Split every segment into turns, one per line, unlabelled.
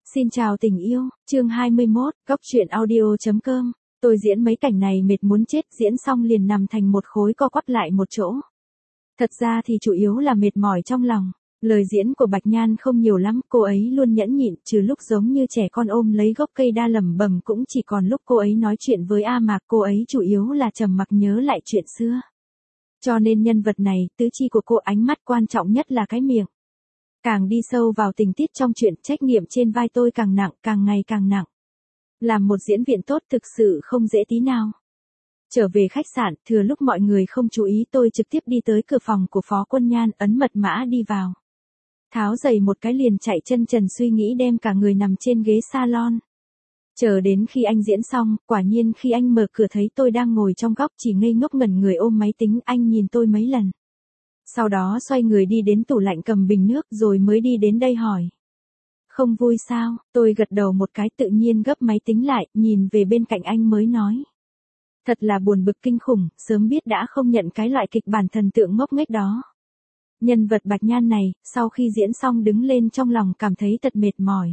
Xin chào tình yêu, chương 21, góc truyện audio.com. Tôi diễn mấy cảnh này mệt muốn chết, diễn xong liền nằm thành một khối co quắp lại một chỗ. Thật ra thì chủ yếu là mệt mỏi trong lòng. Lời diễn của Bạch Nhan không nhiều lắm, cô ấy luôn nhẫn nhịn, trừ lúc giống như trẻ con ôm lấy gốc cây đa lẩm bẩm cũng chỉ còn lúc cô ấy nói chuyện với A Mạc, cô ấy chủ yếu là trầm mặc nhớ lại chuyện xưa. Cho nên nhân vật này, tứ chi của cô ánh mắt quan trọng nhất là cái miệng. Càng đi sâu vào tình tiết trong chuyện, trách nhiệm trên vai tôi càng nặng, càng ngày càng nặng. Làm một diễn viên tốt thực sự không dễ tí nào. Trở về khách sạn, thừa lúc mọi người không chú ý tôi trực tiếp đi tới cửa phòng của Phó Quân Nhan, ấn mật mã đi vào. Tháo giày một cái liền chạy chân trần suy nghĩ đem cả người nằm trên ghế salon. Chờ đến khi anh diễn xong, quả nhiên khi anh mở cửa thấy tôi đang ngồi trong góc chỉ ngây ngốc ngẩn người ôm máy tính, anh nhìn tôi mấy lần. Sau đó xoay người đi đến tủ lạnh cầm bình nước rồi mới đi đến đây hỏi. Không vui sao? Tôi gật đầu một cái tự nhiên gấp máy tính lại, nhìn về bên cạnh anh mới nói. Thật là buồn bực kinh khủng, sớm biết đã không nhận cái loại kịch bản thần tượng ngốc nghếch đó. Nhân vật Bạch Nhan này, sau khi diễn xong đứng lên trong lòng cảm thấy thật mệt mỏi.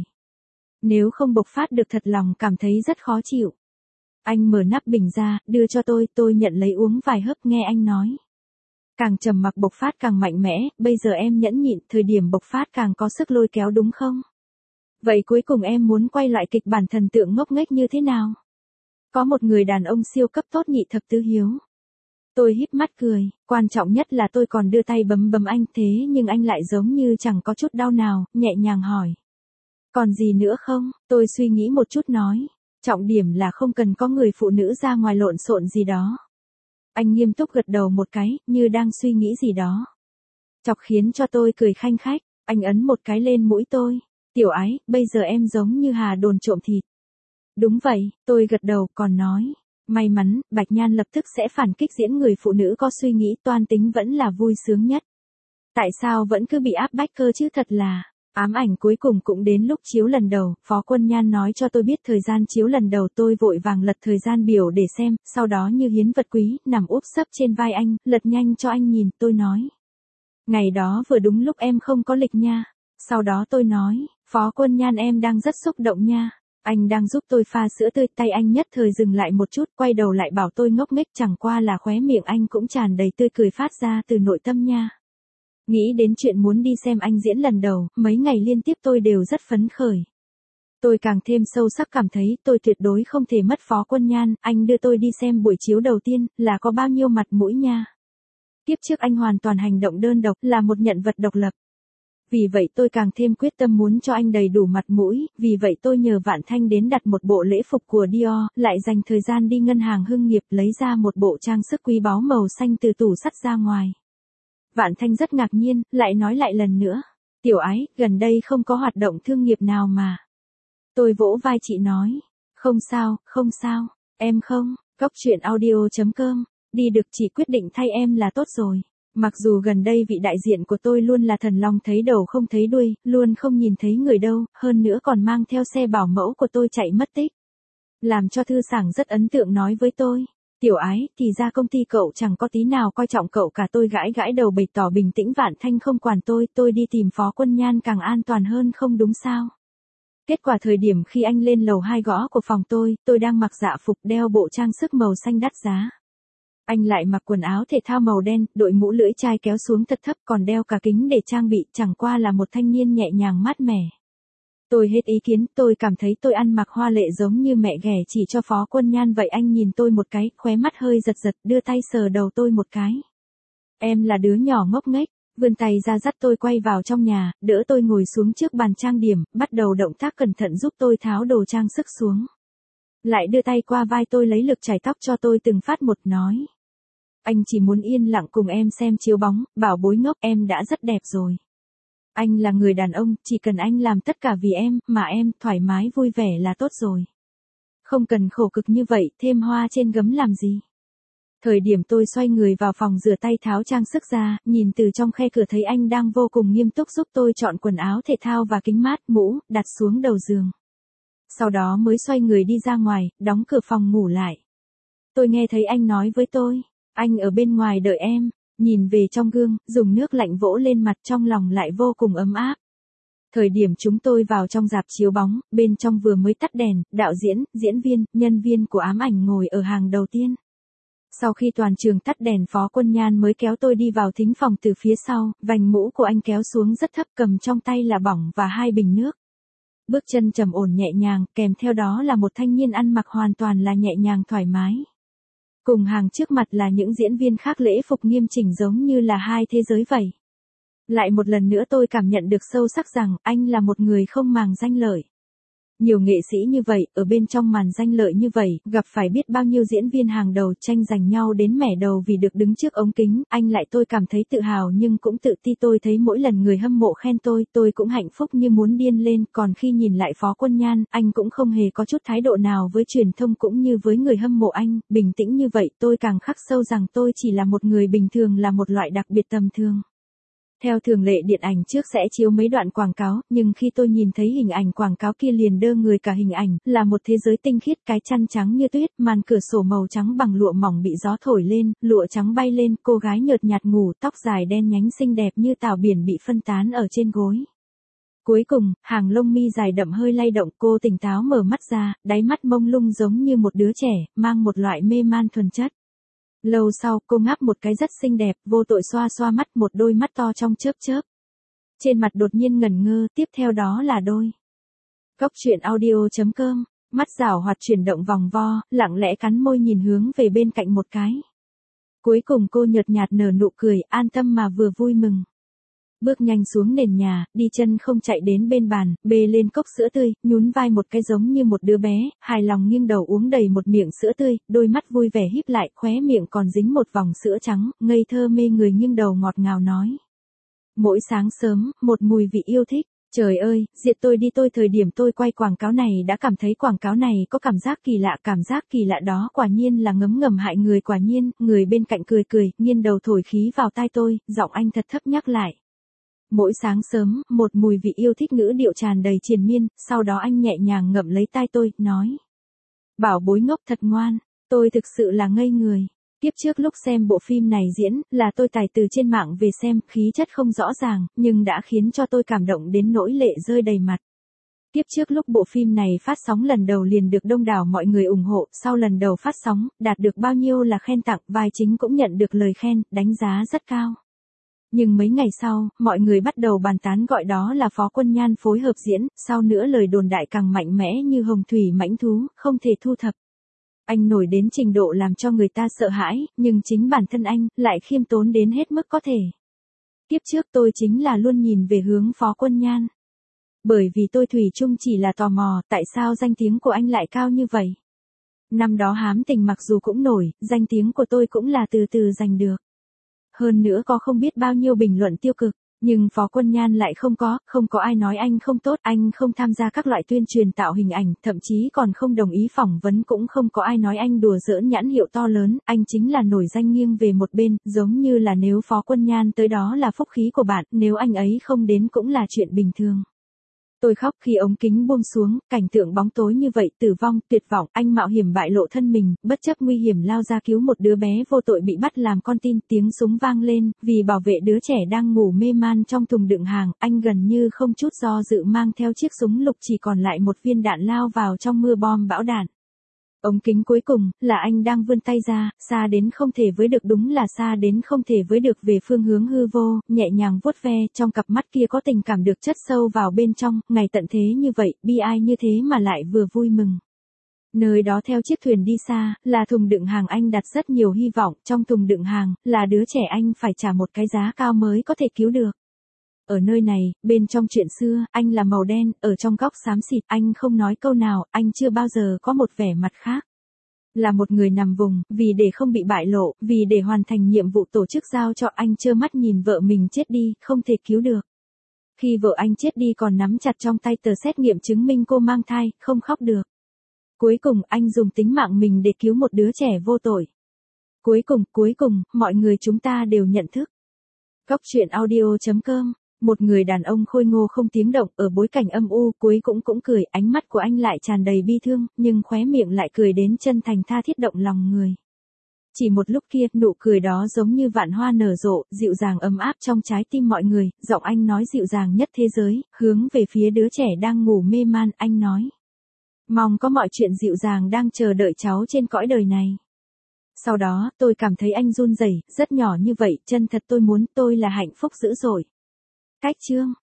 Nếu không bộc phát được thật lòng cảm thấy rất khó chịu. Anh mở nắp bình ra, đưa cho tôi nhận lấy uống vài hớp nghe anh nói. Càng trầm mặc bộc phát càng mạnh mẽ, bây giờ em nhẫn nhịn, thời điểm bộc phát càng có sức lôi kéo đúng không? Vậy cuối cùng em muốn quay lại kịch bản thần tượng ngốc nghếch như thế nào? Có một người đàn ông siêu cấp tốt nhị thập tứ hiếu. Tôi híp mắt cười, quan trọng nhất là tôi còn đưa tay bấm anh thế nhưng anh lại giống như chẳng có chút đau nào, nhẹ nhàng hỏi. Còn gì nữa không? Tôi suy nghĩ một chút nói. Trọng điểm là không cần có người phụ nữ ra ngoài lộn xộn gì đó. Anh nghiêm túc gật đầu một cái, như đang suy nghĩ gì đó. Chọc khiến cho tôi cười khanh khách, anh ấn một cái lên mũi tôi. Tiểu ái, bây giờ em giống như Hà Đồn trộm thịt. Đúng vậy, tôi gật đầu còn nói. May mắn, Bạch Nhan lập tức sẽ phản kích diễn người phụ nữ có suy nghĩ toan tính vẫn là vui sướng nhất. Tại sao vẫn cứ bị áp bách cơ chứ thật là. Ám ảnh cuối cùng cũng đến lúc chiếu lần đầu, Phó Quân Nhan nói cho tôi biết thời gian chiếu lần đầu, tôi vội vàng lật thời gian biểu để xem, sau đó như hiến vật quý, nằm úp sấp trên vai anh, lật nhanh cho anh nhìn, tôi nói. Ngày đó vừa đúng lúc em không có lịch nha. Sau đó tôi nói, Phó Quân Nhan em đang rất xúc động nha. Anh đang giúp tôi pha sữa tươi, tay anh nhất thời dừng lại một chút, quay đầu lại bảo tôi ngốc nghếch, chẳng qua là khóe miệng anh cũng tràn đầy tươi cười phát ra từ nội tâm nha. Nghĩ đến chuyện muốn đi xem anh diễn lần đầu, mấy ngày liên tiếp tôi đều rất phấn khởi. Tôi càng thêm sâu sắc cảm thấy tôi tuyệt đối không thể mất Phó Quân Nhan, anh đưa tôi đi xem buổi chiếu đầu tiên, là có bao nhiêu mặt mũi nha. Tiếp trước anh hoàn toàn hành động đơn độc, là một nhân vật độc lập. Vì vậy tôi càng thêm quyết tâm muốn cho anh đầy đủ mặt mũi, vì vậy tôi nhờ Vạn Thanh đến đặt một bộ lễ phục của Dior, lại dành thời gian đi ngân hàng Hưng Nghiệp lấy ra một bộ trang sức quý báu màu xanh từ tủ sắt ra ngoài. Vạn Thanh rất ngạc nhiên, lại nói lại lần nữa. Tiểu ái, gần đây không có hoạt động thương nghiệp nào mà. Tôi vỗ vai chị nói. Không sao, em không, góc truyện audio.com, đi được chị quyết định thay em là tốt rồi. Mặc dù gần đây vị đại diện của tôi luôn là thần long thấy đầu không thấy đuôi, luôn không nhìn thấy người đâu, hơn nữa còn mang theo xe bảo mẫu của tôi chạy mất tích. Làm cho Thư Sảng rất ấn tượng nói với tôi. Tiểu ái, thì ra công ty cậu chẳng có tí nào coi trọng cậu cả, tôi gãi đầu bày tỏ bình tĩnh. Vạn Thanh không quản tôi đi tìm Phó Quân Nhan càng an toàn hơn không đúng sao. Kết quả thời điểm khi anh lên lầu 2 gõ của phòng tôi đang mặc dạ phục đeo bộ trang sức màu xanh đắt giá. Anh lại mặc quần áo thể thao màu đen, đội mũ lưỡi chai kéo xuống thật thấp còn đeo cả kính để trang bị, chẳng qua là một thanh niên nhẹ nhàng mát mẻ. Tôi hết ý kiến, tôi cảm thấy tôi ăn mặc hoa lệ giống như mẹ ghẻ chỉ cho Phó Quân Nhan vậy. Anh nhìn tôi một cái, khóe mắt hơi giật, đưa tay sờ đầu tôi một cái. Em là đứa nhỏ ngốc nghếch, vươn tay ra dắt tôi quay vào trong nhà, đỡ tôi ngồi xuống trước bàn trang điểm, bắt đầu động tác cẩn thận giúp tôi tháo đồ trang sức xuống. Lại đưa tay qua vai tôi lấy lực chải tóc cho tôi từng phát một nói. Anh chỉ muốn yên lặng cùng em xem chiếu bóng, bảo bối ngốc, em đã rất đẹp rồi. Anh là người đàn ông, chỉ cần anh làm tất cả vì em, mà em thoải mái vui vẻ là tốt rồi. Không cần khổ cực như vậy, thêm hoa trên gấm làm gì. Thời điểm tôi xoay người vào phòng rửa tay tháo trang sức ra, nhìn từ trong khe cửa thấy anh đang vô cùng nghiêm túc giúp tôi chọn quần áo thể thao và kính mát, mũ, đặt xuống đầu giường. Sau đó mới xoay người đi ra ngoài, đóng cửa phòng ngủ lại. Tôi nghe thấy anh nói với tôi, anh ở bên ngoài đợi em. Nhìn về trong gương, dùng nước lạnh vỗ lên mặt, trong lòng lại vô cùng ấm áp. Thời điểm chúng tôi vào trong rạp chiếu bóng, bên trong vừa mới tắt đèn, đạo diễn, diễn viên, nhân viên của ám ảnh ngồi ở hàng đầu tiên. Sau khi toàn trường tắt đèn, Phó Quân Nhan mới kéo tôi đi vào thính phòng từ phía sau, vành mũ của anh kéo xuống rất thấp, cầm trong tay là bỏng và 2 bình nước. Bước chân trầm ổn nhẹ nhàng, kèm theo đó là một thanh niên ăn mặc hoàn toàn là nhẹ nhàng thoải mái. Cùng hàng trước mặt là những diễn viên khác lễ phục nghiêm chỉnh giống như là hai thế giới vậy. Lại một lần nữa tôi cảm nhận được sâu sắc rằng anh là một người không màng danh lợi. Nhiều nghệ sĩ như vậy, ở bên trong màn danh lợi như vậy, gặp phải biết bao nhiêu diễn viên hàng đầu tranh giành nhau đến mẻ đầu vì được đứng trước ống kính, tôi cảm thấy tự hào nhưng cũng tự ti. Tôi thấy mỗi lần người hâm mộ khen tôi cũng hạnh phúc như muốn điên lên, còn khi nhìn lại Phó Quân Nhan, anh cũng không hề có chút thái độ nào với truyền thông cũng như với người hâm mộ anh, bình tĩnh như vậy, tôi càng khắc sâu rằng tôi chỉ là một người bình thường, là một loại đặc biệt tầm thường. Theo thường lệ điện ảnh trước sẽ chiếu mấy đoạn quảng cáo, nhưng khi tôi nhìn thấy hình ảnh quảng cáo kia liền đơ người. Cả hình ảnh là một thế giới tinh khiết, cái chăn trắng như tuyết, màn cửa sổ màu trắng bằng lụa mỏng bị gió thổi lên, lụa trắng bay lên, cô gái nhợt nhạt ngủ, tóc dài đen nhánh xinh đẹp như tảo biển bị phân tán ở trên gối. Cuối cùng, hàng lông mi dài đậm hơi lay động, cô tỉnh táo mở mắt ra, đáy mắt mông lung giống như một đứa trẻ, mang một loại mê man thuần chất. Lâu sau, cô ngáp một cái rất xinh đẹp, vô tội xoa xoa mắt, một đôi mắt to trong chớp chớp. Trên mặt đột nhiên ngẩn ngơ, tiếp theo đó là đôi. Góc truyện audio.com, mắt rảo hoạt chuyển động vòng vo, lặng lẽ cắn môi nhìn hướng về bên cạnh một cái. Cuối cùng cô nhợt nhạt nở nụ cười, an tâm mà vừa vui mừng. Bước nhanh xuống nền nhà, đi chân không chạy đến bên bàn, bê lên cốc sữa tươi, nhún vai một cái giống như một đứa bé, hài lòng nghiêng đầu uống đầy một miệng sữa tươi, đôi mắt vui vẻ híp lại, khóe miệng còn dính một vòng sữa trắng, ngây thơ mê người nghiêng đầu ngọt ngào nói. Mỗi sáng sớm, một mùi vị yêu thích. Trời ơi, diệt tôi đi tôi. Thời điểm tôi quay quảng cáo này đã cảm thấy quảng cáo này có cảm giác kỳ lạ đó quả nhiên là ngấm ngầm hại người. Quả nhiên, người bên cạnh cười, nghiêng đầu thổi khí vào tai tôi, giọng anh thật thấp nhắc lại. Mỗi sáng sớm, một mùi vị yêu thích, ngữ điệu tràn đầy triền miên, sau đó anh nhẹ nhàng ngậm lấy tai tôi, nói. Bảo bối ngốc thật ngoan, tôi thực sự là ngây người. Tiếp trước lúc xem bộ phim này diễn, là tôi tải từ trên mạng về xem, khí chất không rõ ràng, nhưng đã khiến cho tôi cảm động đến nỗi lệ rơi đầy mặt. Tiếp trước lúc bộ phim này phát sóng lần đầu liền được đông đảo mọi người ủng hộ, sau lần đầu phát sóng, đạt được bao nhiêu là khen tặng, vai chính cũng nhận được lời khen, đánh giá rất cao. Nhưng mấy ngày sau, mọi người bắt đầu bàn tán gọi đó là Phó Quân Nhan phối hợp diễn, sau nữa lời đồn đại càng mạnh mẽ như hồng thủy mãnh thú, không thể thu thập. Anh nổi đến trình độ làm cho người ta sợ hãi, nhưng chính bản thân anh lại khiêm tốn đến hết mức có thể. Tiếp trước tôi chính là luôn nhìn về hướng Phó Quân Nhan. Bởi vì tôi thủy chung chỉ là tò mò, tại sao danh tiếng của anh lại cao như vậy? Năm đó Hám Tình mặc dù cũng nổi, danh tiếng của tôi cũng là từ từ giành được. Hơn nữa có không biết bao nhiêu bình luận tiêu cực, nhưng Phó Quân Nhan lại không có ai nói anh không tốt, anh không tham gia các loại tuyên truyền tạo hình ảnh, thậm chí còn không đồng ý phỏng vấn, cũng không có ai nói anh đùa giỡn nhãn hiệu to lớn, anh chính là nổi danh nghiêng về một bên, giống như là nếu Phó Quân Nhan tới đó là phúc khí của bạn, nếu anh ấy không đến cũng là chuyện bình thường. Tôi khóc khi ống kính buông xuống, cảnh tượng bóng tối như vậy, tử vong, tuyệt vọng, anh mạo hiểm bại lộ thân mình, bất chấp nguy hiểm lao ra cứu một đứa bé vô tội bị bắt làm con tin, tiếng súng vang lên, vì bảo vệ đứa trẻ đang ngủ mê man trong thùng đựng hàng, anh gần như không chút do dự mang theo chiếc súng lục, chỉ còn lại một viên đạn lao vào trong mưa bom bão đạn. Ống kính cuối cùng, là anh đang vươn tay ra, xa đến không thể với được, đúng là xa đến không thể với được, về phương hướng hư vô, nhẹ nhàng vuốt ve, trong cặp mắt kia có tình cảm được chất sâu vào bên trong, ngày tận thế như vậy, bi ai như thế mà lại vừa vui mừng. Nơi đó theo chiếc thuyền đi xa, là thùng đựng hàng anh đặt rất nhiều hy vọng, trong thùng đựng hàng, là đứa trẻ anh phải trả một cái giá cao mới có thể cứu được. Ở nơi này, bên trong chuyện xưa, anh là màu đen, ở trong góc xám xịt, anh không nói câu nào, anh chưa bao giờ có một vẻ mặt khác. Là một người nằm vùng, vì để không bị bại lộ, vì để hoàn thành nhiệm vụ tổ chức giao cho, anh trơ mắt nhìn vợ mình chết đi, không thể cứu được. Khi vợ anh chết đi còn nắm chặt trong tay tờ xét nghiệm chứng minh cô mang thai, không khóc được. Cuối cùng, anh dùng tính mạng mình để cứu một đứa trẻ vô tội. Cuối cùng, mọi người chúng ta đều nhận thức. Góc truyện audio.com. Một người đàn ông khôi ngô không tiếng động, ở bối cảnh âm u, cuối cũng cười, ánh mắt của anh lại tràn đầy bi thương, nhưng khóe miệng lại cười đến chân thành tha thiết động lòng người. Chỉ một lúc kia, nụ cười đó giống như vạn hoa nở rộ, dịu dàng ấm áp trong trái tim mọi người, giọng anh nói dịu dàng nhất thế giới, hướng về phía đứa trẻ đang ngủ mê man, anh nói. Mong có mọi chuyện dịu dàng đang chờ đợi cháu trên cõi đời này. Sau đó, tôi cảm thấy anh run rẩy, rất nhỏ như vậy, chân thật tôi muốn, tôi là hạnh phúc dữ dội. Cách chương